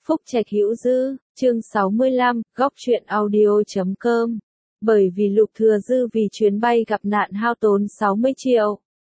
Phúc Trạch Hữu Dư, chương 65, góc truyện audio.com. Bởi vì Lục Thừa Dư vì chuyến bay gặp nạn hao tốn 60 triệu.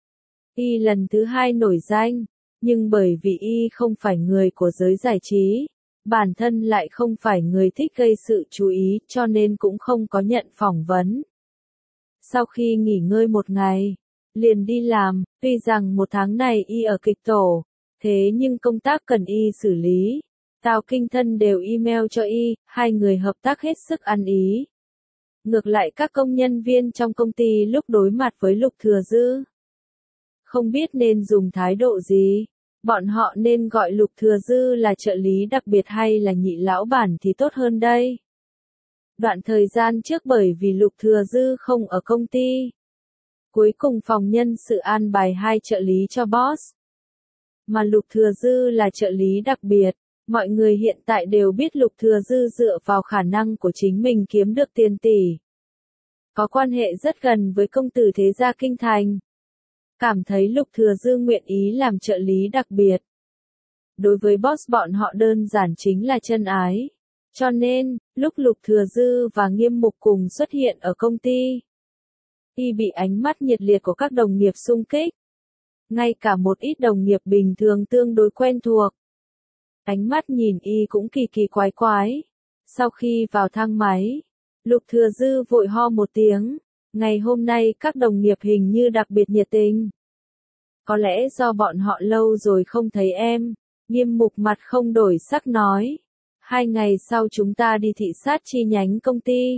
Y lần thứ 2 nổi danh, nhưng bởi vì Y không phải người của giới giải trí, bản thân lại không phải người thích gây sự chú ý cho nên cũng không có nhận phỏng vấn. Sau khi nghỉ ngơi một ngày, liền đi làm, tuy rằng một tháng này Y ở kịch tổ, thế nhưng công tác cần Y xử lý. Tào Kinh Thân đều email cho Y, hai người hợp tác hết sức ăn ý. Ngược lại các công nhân viên trong công ty lúc đối mặt với Lục Thừa Dư, không biết nên dùng thái độ gì. Bọn họ nên gọi Lục Thừa Dư là trợ lý đặc biệt hay là nhị lão bản thì tốt hơn đây. Đoạn thời gian trước bởi vì Lục Thừa Dư không ở công ty, cuối cùng phòng nhân sự an bài 2 trợ lý cho boss. Mà Lục Thừa Dư là trợ lý đặc biệt. Mọi người hiện tại đều biết Lục Thừa Dư dựa vào khả năng của chính mình kiếm được tiền tỷ. Có quan hệ rất gần với công tử thế gia Kinh Thành. Cảm thấy Lục Thừa Dư nguyện ý làm trợ lý đặc biệt. Đối với boss bọn họ đơn giản chính là chân ái. Cho nên, lúc Lục Thừa Dư và Nghiêm Mục cùng xuất hiện ở công ty, Y bị ánh mắt nhiệt liệt của các đồng nghiệp xung kích. Ngay cả một ít đồng nghiệp bình thường tương đối quen thuộc. Ánh mắt nhìn Y cũng kỳ kỳ quái quái. Sau khi vào thang máy, Lục Thừa Dư vội ho một tiếng. Ngày hôm nay các đồng nghiệp hình như đặc biệt nhiệt tình. Có lẽ do bọn họ lâu rồi không thấy em. Nghiêm Mục mặt không đổi sắc nói. 2 ngày sau chúng ta đi thị sát chi nhánh công ty.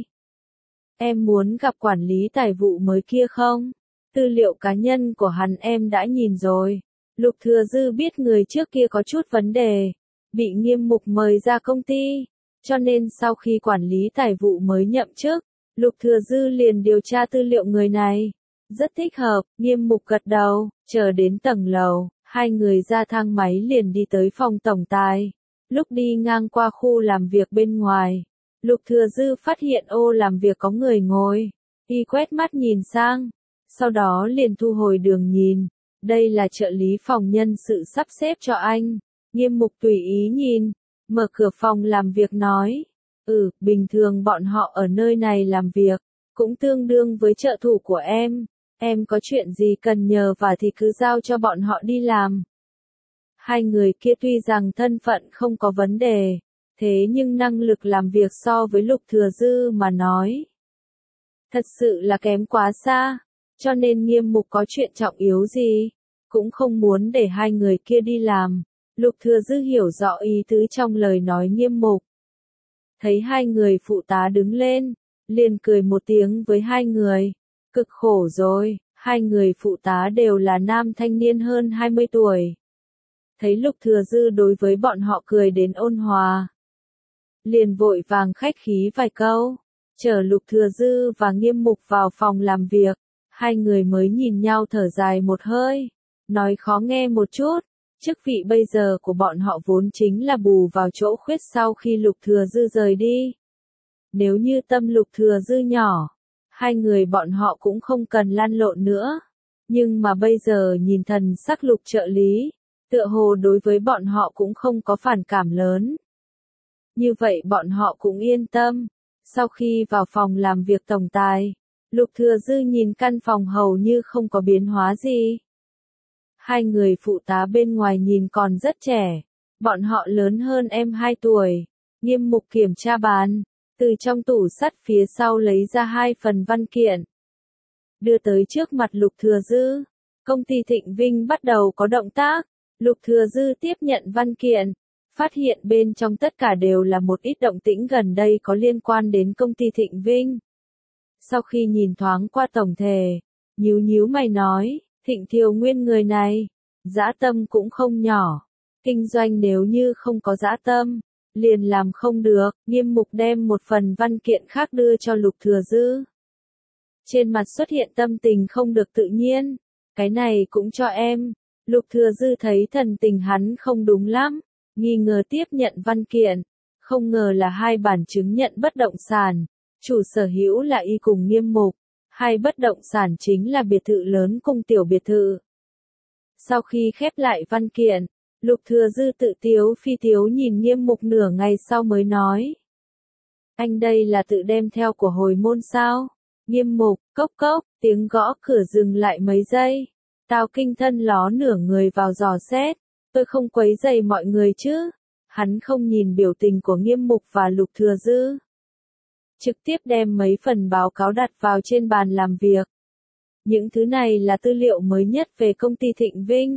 Em muốn gặp quản lý tài vụ mới kia không? Tư liệu cá nhân của hắn em đã nhìn rồi. Lục Thừa Dư biết người trước kia có chút vấn đề. Bị Nghiêm Mục mời ra công ty, cho nên sau khi quản lý tài vụ mới nhậm chức, Lục Thừa Dư liền điều tra tư liệu người này. Rất thích hợp, Nghiêm Mục gật đầu, chờ đến tầng lầu, 2 người ra thang máy liền đi tới phòng tổng tài. Lúc đi ngang qua khu làm việc bên ngoài, Lục Thừa Dư phát hiện ô làm việc có người ngồi. Y quét mắt nhìn sang, sau đó liền thu hồi đường nhìn. Đây là trợ lý phòng nhân sự sắp xếp cho anh. Nghiêm Mục tùy ý nhìn, mở cửa phòng làm việc nói, bình thường bọn họ ở nơi này làm việc, cũng tương đương với trợ thủ của em có chuyện gì cần nhờ và thì cứ giao cho bọn họ đi làm. 2 người kia tuy rằng thân phận không có vấn đề, thế nhưng năng lực làm việc so với Lục Thừa Dư mà nói, thật sự là kém quá xa, cho nên Nghiêm Mục có chuyện trọng yếu gì, cũng không muốn để 2 người kia đi làm. Lục Thừa Dư hiểu rõ ý tứ trong lời nói Nghiêm Mục. Thấy 2 người phụ tá đứng lên, liền cười một tiếng với 2 người. Cực khổ rồi, 2 người phụ tá đều là nam thanh niên hơn 20 tuổi. Thấy Lục Thừa Dư đối với bọn họ cười đến ôn hòa, liền vội vàng khách khí vài câu. Chở Lục Thừa Dư và Nghiêm Mục vào phòng làm việc, 2 người mới nhìn nhau thở dài một hơi. Nói khó nghe một chút. Chức vị bây giờ của bọn họ vốn chính là bù vào chỗ khuyết sau khi Lục Thừa Dư rời đi. Nếu như tâm Lục Thừa Dư nhỏ, 2 người bọn họ cũng không cần lăn lộn nữa. Nhưng mà bây giờ nhìn thần sắc Lục trợ lý, tựa hồ đối với bọn họ cũng không có phản cảm lớn. Như vậy bọn họ cũng yên tâm. Sau khi vào phòng làm việc tổng tài, Lục Thừa Dư nhìn căn phòng hầu như không có biến hóa gì. 2 người phụ tá bên ngoài nhìn còn rất trẻ, bọn họ lớn hơn em 2 tuổi. Nghiêm Mục kiểm tra bàn, từ trong tủ sắt phía sau lấy ra 2 phần văn kiện, đưa tới trước mặt Lục Thừa Dư. Công ty Thịnh Vinh bắt đầu có động tác. Lục Thừa Dư tiếp nhận văn kiện, phát hiện bên trong tất cả đều là một ít động tĩnh gần đây có liên quan đến công ty Thịnh Vinh. Sau khi nhìn thoáng qua tổng thể, nhíu mày nói, Thịnh Thiều Nguyên người này, dã tâm cũng không nhỏ. Kinh doanh nếu như không có dã tâm, liền làm không được. Nghiêm Mục đem một phần văn kiện khác đưa cho Lục Thừa Dư. Trên mặt xuất hiện tâm tình không được tự nhiên. Cái này cũng cho em. Lục Thừa Dư thấy thần tình hắn không đúng lắm, nghi ngờ tiếp nhận văn kiện. Không ngờ là 2 bản chứng nhận bất động sản. Chủ sở hữu là Y cùng Nghiêm Mục. 2 bất động sản chính là biệt thự lớn cùng tiểu biệt thự. Sau khi khép lại văn kiện, Lục Thừa Dư tự tiếu phi tiếu nhìn Nghiêm Mục nửa ngày sau mới nói. Anh đây là tự đem theo của hồi môn sao? Nghiêm Mục, cốc cốc, tiếng gõ cửa dừng lại mấy giây. Tào Kinh Thân ló nửa người vào dò xét. Tôi không quấy rầy mọi người chứ? Hắn không nhìn biểu tình của Nghiêm Mục và Lục Thừa Dư. Trực tiếp đem mấy phần báo cáo đặt vào trên bàn làm việc. Những thứ này là tư liệu mới nhất về công ty Thịnh Vinh.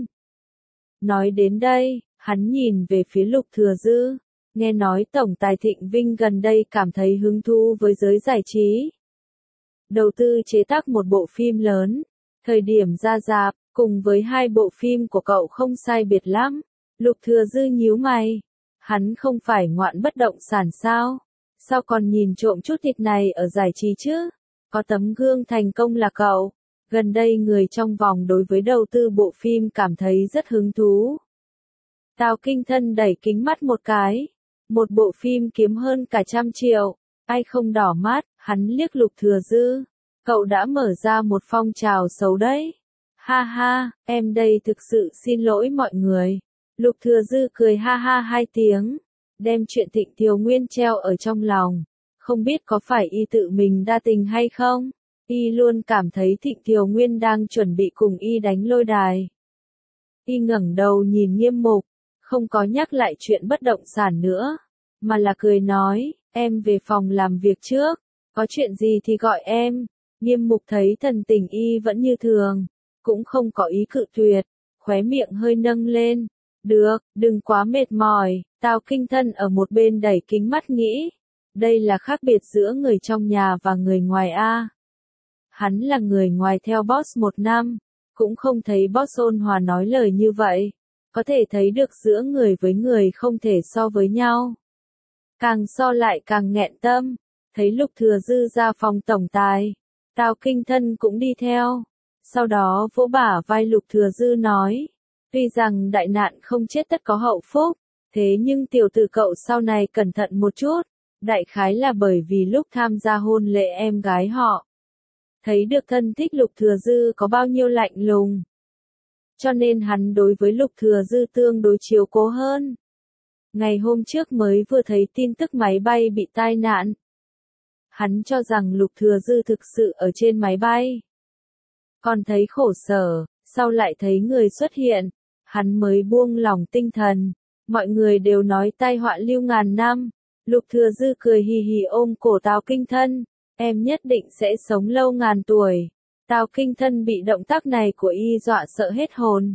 Nói đến đây, hắn nhìn về phía Lục Thừa Dư. Nghe nói Tổng tài Thịnh Vinh gần đây cảm thấy hứng thú với giới giải trí. Đầu tư chế tác một bộ phim lớn. Thời điểm ra rạp, cùng với 2 bộ phim của cậu không sai biệt lắm. Lục Thừa Dư nhíu mày. Hắn không phải ngoạn bất động sản sao? Sao còn nhìn trộm chút thịt này ở giải trí chứ? Có tấm gương thành công là cậu. Gần đây người trong vòng đối với đầu tư bộ phim cảm thấy rất hứng thú. Tào Kinh Thân đẩy kính mắt một cái. Một bộ phim kiếm hơn cả 100 triệu. Ai không đỏ mắt, hắn liếc Lục Thừa Dư. Cậu đã mở ra một phong trào xấu đấy. Ha ha, em đây thực sự xin lỗi mọi người. Lục Thừa Dư cười ha ha 2 tiếng. Đem chuyện Thịnh Thiều Nguyên treo ở trong lòng. Không biết có phải y tự mình đa tình hay không? Y luôn cảm thấy Thịnh Thiều Nguyên đang chuẩn bị cùng y đánh lôi đài. Y ngẩng đầu nhìn Nghiêm Mục, không có nhắc lại chuyện bất động sản nữa, mà là cười nói, em về phòng làm việc trước, có chuyện gì thì gọi em. Nghiêm Mục thấy thần tình y vẫn như thường, cũng không có ý cự tuyệt, khóe miệng hơi nâng lên. Được, đừng quá mệt mỏi. Tào Kinh Thân ở một bên đẩy kính mắt nghĩ. Đây là khác biệt giữa người trong nhà và người ngoài a. Hắn là người ngoài theo boss 1 năm, cũng không thấy boss ôn hòa nói lời như vậy. Có thể thấy được giữa người với người không thể so với nhau. Càng so lại càng nghẹn tâm. Thấy Lục Thừa Dư ra phòng tổng tài, Tào Kinh Thân cũng đi theo. Sau đó vỗ bả vai Lục Thừa Dư nói. Tuy rằng đại nạn không chết tất có hậu phúc, thế nhưng tiểu tử cậu sau này cẩn thận một chút. Đại khái là bởi vì lúc tham gia hôn lễ em gái họ, thấy được thân thích Lục Thừa Dư có bao nhiêu lạnh lùng. Cho nên hắn đối với Lục Thừa Dư tương đối chiếu cố hơn. Ngày hôm trước mới vừa thấy tin tức máy bay bị tai nạn. Hắn cho rằng Lục Thừa Dư thực sự ở trên máy bay. Còn thấy khổ sở, sau lại thấy người xuất hiện, hắn mới buông lòng tinh thần. Mọi người đều nói tai họa lưu ngàn năm. Lục Thừa Dư cười hì hì ôm cổ Tào Kinh Thân. Em nhất định sẽ sống lâu ngàn tuổi. Tào Kinh Thân bị động tác này của y dọa sợ hết hồn.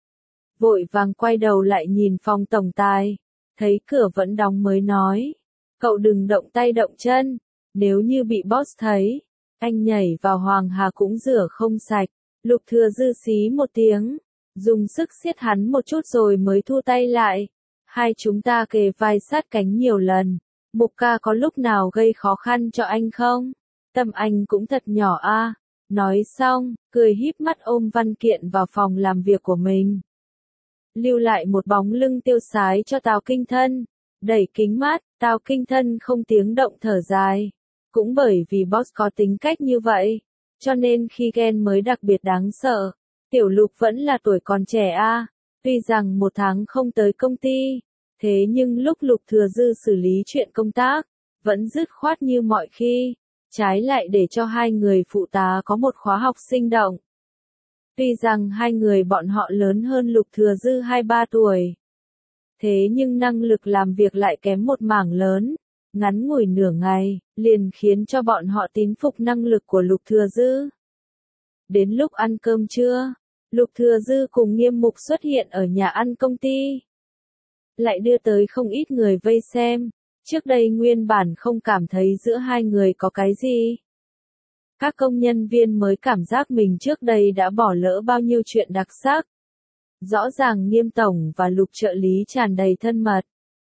Vội vàng quay đầu lại nhìn phòng tổng tài. Thấy cửa vẫn đóng mới nói. Cậu đừng động tay động chân. Nếu như bị boss thấy, anh nhảy vào Hoàng Hà cũng rửa không sạch. Lục Thừa Dư xí một tiếng. Dùng sức siết hắn một chút rồi mới thu tay lại. Hai chúng ta kề vai sát cánh nhiều lần. Mục ca có lúc nào gây khó khăn cho anh không? Tâm anh cũng thật nhỏ a. Nói xong, cười híp mắt ôm văn kiện vào phòng làm việc của mình. Lưu lại một bóng lưng tiêu sái cho Tào Kinh Thân. Đẩy kính mắt, Tào Kinh Thân không tiếng động thở dài. Cũng bởi vì boss có tính cách như vậy, cho nên khi ghen mới đặc biệt đáng sợ. Tiểu Lục vẫn là tuổi còn trẻ a. Tuy rằng 1 tháng không tới công ty, thế nhưng lúc Lục Thừa Dư xử lý chuyện công tác, vẫn dứt khoát như mọi khi, trái lại để cho 2 người phụ tá có một khóa học sinh động. Tuy rằng 2 người bọn họ lớn hơn Lục Thừa Dư 2-3 tuổi, thế nhưng năng lực làm việc lại kém một mảng lớn. Ngắn ngủi nửa ngày, liền khiến cho bọn họ tín phục năng lực của Lục Thừa Dư. Đến lúc ăn cơm trưa, Lục Thừa Dư cùng Nghiêm Mục xuất hiện ở nhà ăn công ty. Lại đưa tới không ít người vây xem. Trước đây nguyên bản không cảm thấy giữa 2 người có cái gì. Các công nhân viên mới cảm giác mình trước đây đã bỏ lỡ bao nhiêu chuyện đặc sắc. Rõ ràng Nghiêm tổng và Lục trợ lý tràn đầy thân mật.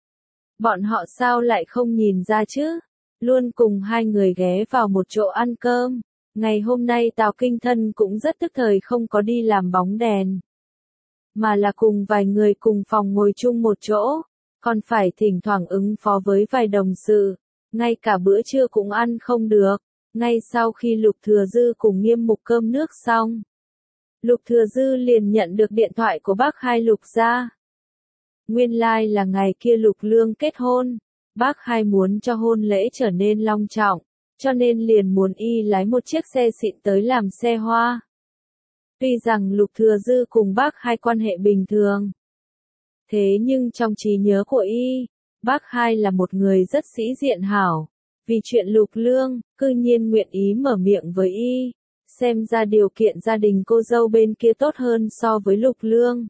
Bọn họ sao lại không nhìn ra chứ? Luôn cùng 2 người ghé vào một chỗ ăn cơm. Ngày hôm nay Tào Kinh Thân cũng rất tức thời không có đi làm bóng đèn. Mà là cùng vài người cùng phòng ngồi chung một chỗ. Còn phải thỉnh thoảng ứng phó với vài đồng sự. Ngay cả bữa trưa cũng ăn không được. Ngay sau khi Lục Thừa Dư cùng Nghiêm Mục cơm nước xong, Lục Thừa Dư liền nhận được điện thoại của bác hai Lục gia. Nguyên lai là ngày kia Lục Lương kết hôn, bác hai muốn cho hôn lễ trở nên long trọng, cho nên liền muốn y lái một chiếc xe xịn tới làm xe hoa. Tuy rằng Lục Thừa Dư cùng bác hai quan hệ bình thường, thế nhưng trong trí nhớ của y, bác hai là một người rất sĩ diện hảo. Vì chuyện Lục Lương, cư nhiên nguyện ý mở miệng với y, xem ra điều kiện gia đình cô dâu bên kia tốt hơn so với Lục Lương.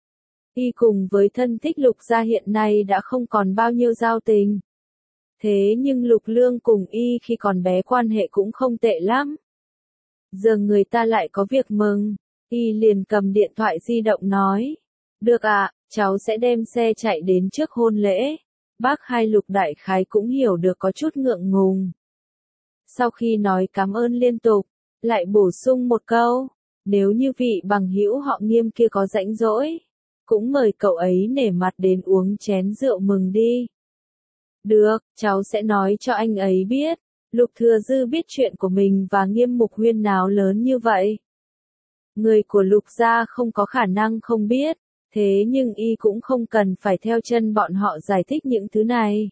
Y cùng với thân thích Lục gia hiện nay đã không còn bao nhiêu giao tình. Thế nhưng Lục Lương cùng y khi còn bé quan hệ cũng không tệ lắm. Giờ người ta lại có việc mừng, y liền cầm điện thoại di động nói. Được ạ, cháu sẽ đem xe chạy đến trước hôn lễ. Bác hai Lục đại khái cũng hiểu được có chút ngượng ngùng. Sau khi nói cảm ơn liên tục, lại bổ sung một câu. Nếu như vị bằng hữu họ Nghiêm kia có rãnh rỗi, cũng mời cậu ấy nể mặt đến uống chén rượu mừng đi. Được, cháu sẽ nói cho anh ấy biết. Lục Thừa Dư biết chuyện của mình và Nghiêm Mục huyên náo lớn như vậy. Người của Lục gia không có khả năng không biết, thế nhưng y cũng không cần phải theo chân bọn họ giải thích những thứ này.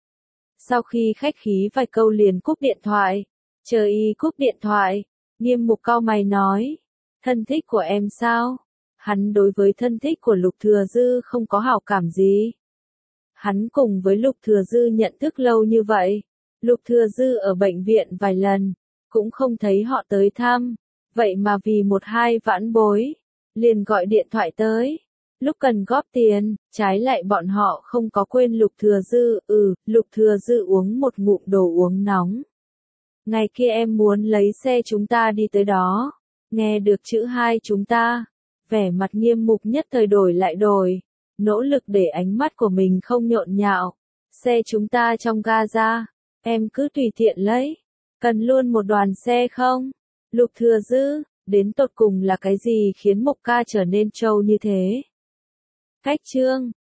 Sau khi khách khí vài câu liền cúp điện thoại, chờ y cúp điện thoại, Nghiêm Mục cau mày nói, thân thích của em sao? Hắn đối với thân thích của Lục Thừa Dư không có hảo cảm gì. Hắn cùng với Lục Thừa Dư nhận thức lâu như vậy, Lục Thừa Dư ở bệnh viện vài lần, cũng không thấy họ tới thăm, vậy mà vì một hai vãn bối, liền gọi điện thoại tới. Lúc cần góp tiền, trái lại bọn họ không có quên Lục Thừa Dư, Lục Thừa Dư uống một ngụm đồ uống nóng. Ngày kia em muốn lấy xe chúng ta đi tới đó, nghe được chữ hai chúng ta, vẻ mặt Nghiêm Mục nhất thời đổi lại đổi, nỗ lực để ánh mắt của mình không nhộn nhạo. Xe chúng ta trong ga, em cứ tùy tiện lấy, cần luôn một đoàn xe không? Lục Thừa Dư, đến tột cùng là cái gì khiến Mục ca trở nên trâu như thế? Cách chương